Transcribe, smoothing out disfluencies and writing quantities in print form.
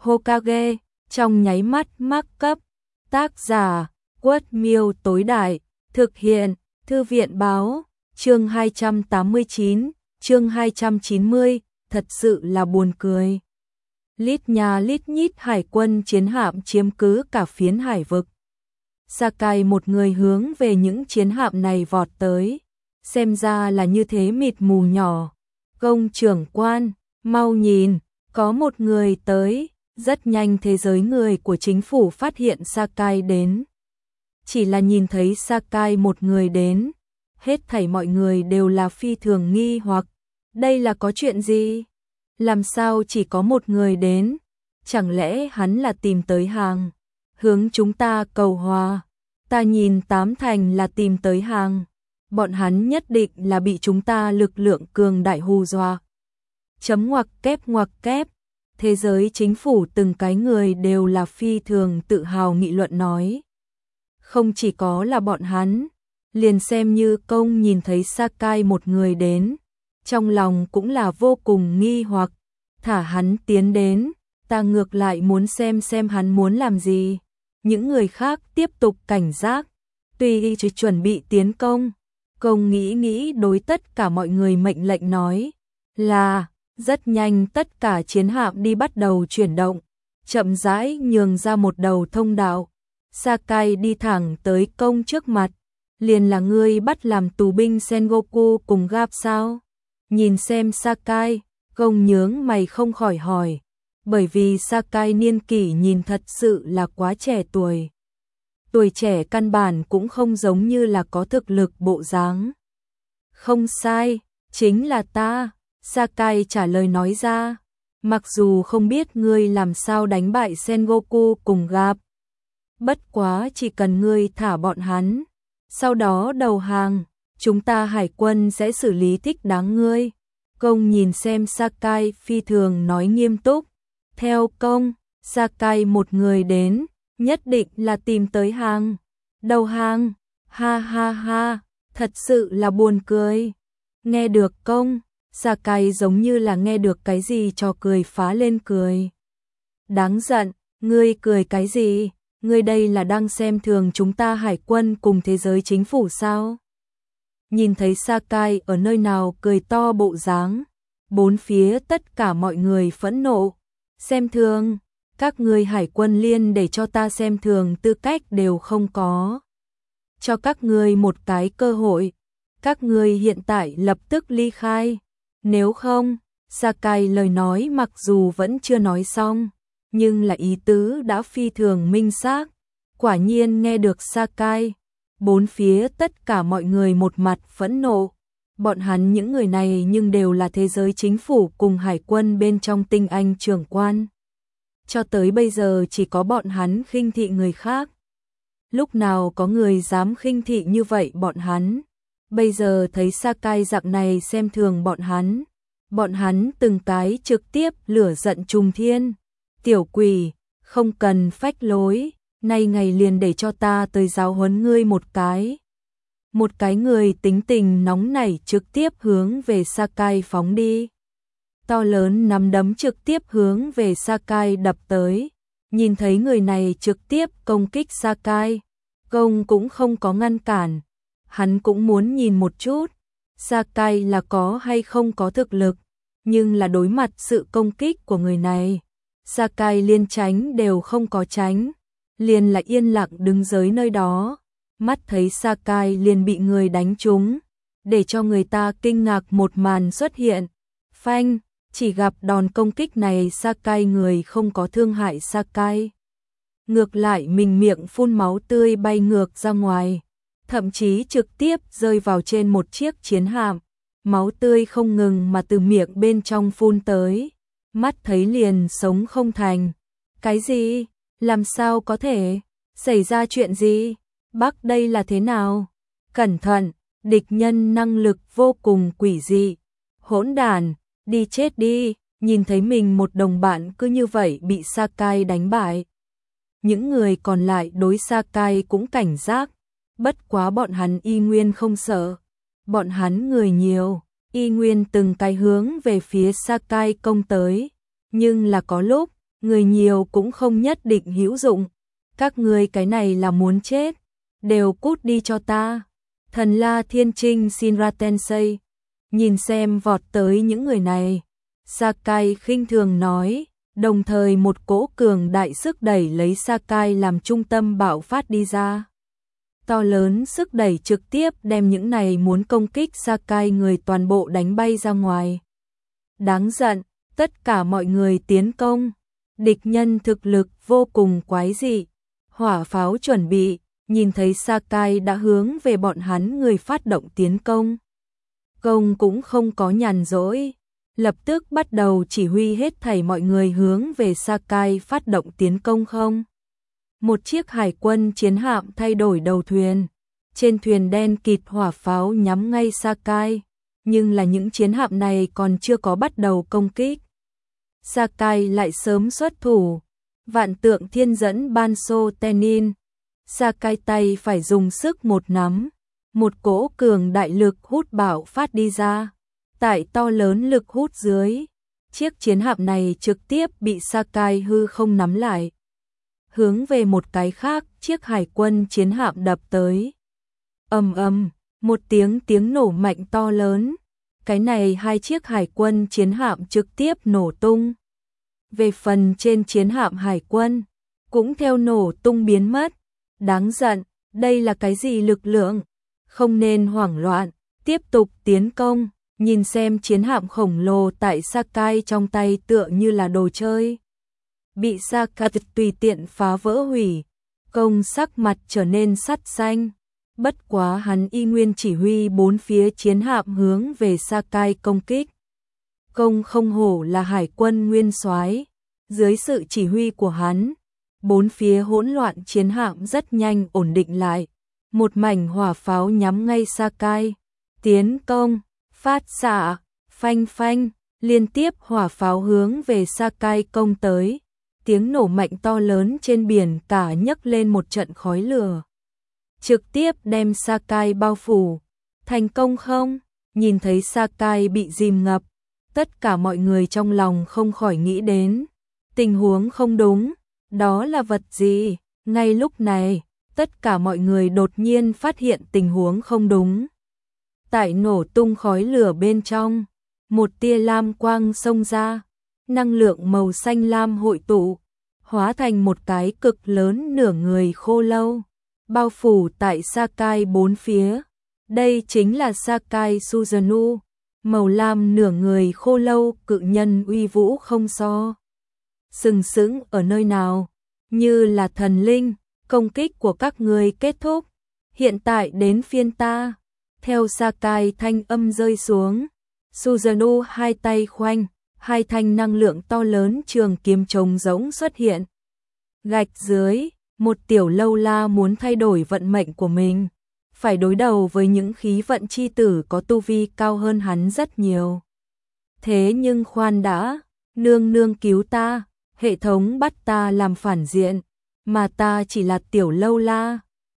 Hokage, trong nháy mắt mắc cấp. Tác giả, Quất Miêu tối đại, thực hiện, Thư viện báo, chương 289, chương 290, thật sự là buồn cười. Lít nhà lít nhít hải quân chiến hạm chiếm cứ cả phiến hải vực. Sakai một người hướng về những chiến hạm này vọt tới, xem ra là như thế mịt mù nhỏ. Công trưởng quan, mau nhìn, có một người tới. Rất nhanh thế giới người của chính phủ phát hiện Sakai đến. Chỉ là nhìn thấy Sakai một người đến, hết thảy mọi người đều là phi thường nghi hoặc. Đây là có chuyện gì? Làm sao chỉ có một người đến? Chẳng lẽ hắn là tìm tới hàng? Hướng chúng ta cầu hòa. Ta nhìn tám thành là tìm tới hàng. Bọn hắn nhất định là bị chúng ta lực lượng cường đại hù dọa. Chấm ngoặc kép. Thế giới chính phủ từng cái người đều là phi thường tự hào nghị luận nói. Không chỉ có là bọn hắn, liền xem như công nhìn thấy Sakai một người đến, trong lòng cũng là vô cùng nghi hoặc. Thả hắn tiến đến, ta ngược lại muốn xem hắn muốn làm gì. Những người khác tiếp tục cảnh giác, tuy chỉ chuẩn bị tiến công. Công nghĩ đối tất cả mọi người mệnh lệnh nói là rất nhanh tất cả chiến hạm đi bắt đầu chuyển động, chậm rãi nhường ra một đầu thông đạo. Sakai đi thẳng tới công trước mặt, liền là ngươi bắt làm tù binh Sengoku cùng Gap sao? Nhìn xem Sakai, công nhướng mày không khỏi hỏi, bởi vì Sakai niên kỷ nhìn thật sự là quá trẻ tuổi. Tuổi trẻ căn bản cũng không giống như là có thực lực bộ dáng. Không sai, chính là ta. Sakai trả lời nói ra, mặc dù không biết ngươi làm sao đánh bại Sengoku cùng Gap. Bất quá chỉ cần ngươi thả bọn hắn, sau đó đầu hàng, chúng ta hải quân sẽ xử lý thích đáng ngươi. Công nhìn xem Sakai phi thường nói nghiêm túc. Theo công, Sakai một người đến, nhất định là tìm tới hàng. Đầu hàng, ha, thật sự là buồn cười. Nghe được công, Sakai giống như là nghe được cái gì cho cười phá lên cười. Đáng giận, ngươi cười cái gì? Ngươi đây là đang xem thường chúng ta hải quân cùng thế giới chính phủ sao? Nhìn thấy Sakai ở nơi nào cười to bộ dáng, bốn phía tất cả mọi người phẫn nộ. Xem thường, các ngươi hải quân liên để cho ta xem thường tư cách đều không có. Cho các ngươi một cái cơ hội, các ngươi hiện tại lập tức ly khai. Nếu không, Sakai lời nói mặc dù vẫn chưa nói xong, nhưng là ý tứ đã phi thường minh xác. Quả nhiên nghe được Sakai, bốn phía tất cả mọi người một mặt phẫn nộ. Bọn hắn những người này nhưng đều là thế giới chính phủ cùng hải quân bên trong tinh anh trưởng quan. Cho tới bây giờ chỉ có bọn hắn khinh thị người khác. Lúc nào có người dám khinh thị như vậy bọn hắn. Bây giờ thấy Sakai dạng này xem thường bọn hắn từng cái trực tiếp lửa giận trùng thiên. Tiểu quỷ, không cần phách lối, nay ngày liền để cho ta tới giáo huấn ngươi một cái. Một cái người tính tình nóng nảy trực tiếp hướng về Sakai phóng đi. To lớn nắm đấm trực tiếp hướng về Sakai đập tới. Nhìn thấy người này trực tiếp công kích Sakai, công cũng không có ngăn cản. Hắn cũng muốn nhìn một chút, Sakai là có hay không có thực lực, nhưng là đối mặt sự công kích của người này, Sakai liên tránh đều không có tránh, liền là yên lặng đứng dưới nơi đó. Mắt thấy Sakai liền bị người đánh trúng, để cho người ta kinh ngạc một màn xuất hiện. Phanh, chỉ gặp đòn công kích này Sakai người không có thương hại Sakai. Ngược lại mình miệng phun máu tươi bay ngược ra ngoài, thậm chí trực tiếp rơi vào trên một chiếc chiến hạm. Máu tươi không ngừng mà từ miệng bên trong phun tới. Mắt thấy liền sống không thành. Cái gì? Làm sao có thể? Xảy ra chuyện gì? Bắc đây là thế nào? Cẩn thận, địch nhân năng lực vô cùng quỷ dị. Hỗn đản, đi chết đi. Nhìn thấy mình một đồng bạn cứ như vậy bị Sakai đánh bại. Những người còn lại đối Sakai cũng cảnh giác. Bất quá bọn hắn y nguyên không sợ. Bọn hắn người nhiều, y nguyên từng cái hướng về phía Sakai công tới. Nhưng là có lúc, người nhiều cũng không nhất định hữu dụng, các ngươi cái này là muốn chết, đều cút đi cho ta. Thần La Thiên Trinh Shinra Tensei, nhìn xem vọt tới những người này, Sakai khinh thường nói, đồng thời một cỗ cường đại sức đẩy lấy Sakai làm trung tâm bạo phát đi ra. To lớn sức đẩy trực tiếp đem những này muốn công kích Sakai người toàn bộ đánh bay ra ngoài. Đáng giận, tất cả mọi người tiến công, địch nhân thực lực vô cùng quái dị, hỏa pháo chuẩn bị, nhìn thấy Sakai đã hướng về bọn hắn người phát động tiến công. Công cũng không có nhàn rỗi, lập tức bắt đầu chỉ huy hết thảy mọi người hướng về Sakai phát động tiến công không. Một chiếc hải quân chiến hạm thay đổi đầu thuyền, trên thuyền đen kịt hỏa pháo nhắm ngay Sakai, nhưng là những chiến hạm này còn chưa có bắt đầu công kích. Sakai lại sớm xuất thủ, vạn tượng thiên dẫn Banso Tenin, Sakai tay phải dùng sức một nắm, một cỗ cường đại lực hút bạo phát đi ra, tại to lớn lực hút dưới, chiếc chiến hạm này trực tiếp bị Sakai hư không nắm lại, hướng về một cái khác chiếc hải quân chiến hạm đập tới. Ầm ầm, một tiếng nổ mạnh to lớn, cái này hai chiếc hải quân chiến hạm trực tiếp nổ tung. Về phần trên chiến hạm hải quân, cũng theo nổ tung biến mất. Đáng giận, đây là cái gì lực lượng? Không nên hoảng loạn, tiếp tục tiến công, nhìn xem chiến hạm khổng lồ tại Sakai trong tay tựa như là đồ chơi. Bị Sakai tùy tiện phá vỡ hủy, công sắc mặt trở nên sắt xanh. Bất quá hắn y nguyên chỉ huy bốn phía chiến hạm hướng về Sakai công kích. Công không hổ là hải quân nguyên soái, dưới sự chỉ huy của hắn, bốn phía hỗn loạn chiến hạm rất nhanh ổn định lại. Một mảnh hỏa pháo nhắm ngay Sakai, tiến công, phát xạ, phanh phanh, liên tiếp hỏa pháo hướng về Sakai công tới. Tiếng nổ mạnh to lớn trên biển cả nhấc lên một trận khói lửa, trực tiếp đem Sakai bao phủ. Thành công không? Nhìn thấy Sakai bị dìm ngập, tất cả mọi người trong lòng không khỏi nghĩ đến tình huống không đúng, đó là vật gì? Ngay lúc này, tất cả mọi người đột nhiên phát hiện tình huống không đúng. Tại nổ tung khói lửa bên trong, một tia lam quang xông ra, năng lượng màu xanh lam hội tụ, hóa thành một cái cực lớn nửa người khô lâu, bao phủ tại Sakai bốn phía. Đây chính là Sakai Suzunu, màu lam nửa người khô lâu cự nhân uy vũ không so. Sừng sững ở nơi nào, như là thần linh, công kích của các ngươi kết thúc, hiện tại đến phiên ta. Theo Sakai thanh âm rơi xuống, Suzunu hai tay khoanh, hai thanh năng lượng to lớn trường kiếm trống rỗng xuất hiện. Gạch dưới, một tiểu lâu la muốn thay đổi vận mệnh của mình, phải đối đầu với những khí vận chi tử có tu vi cao hơn hắn rất nhiều. Thế nhưng khoan đã, nương nương cứu ta, hệ thống bắt ta làm phản diện, mà ta chỉ là tiểu lâu la,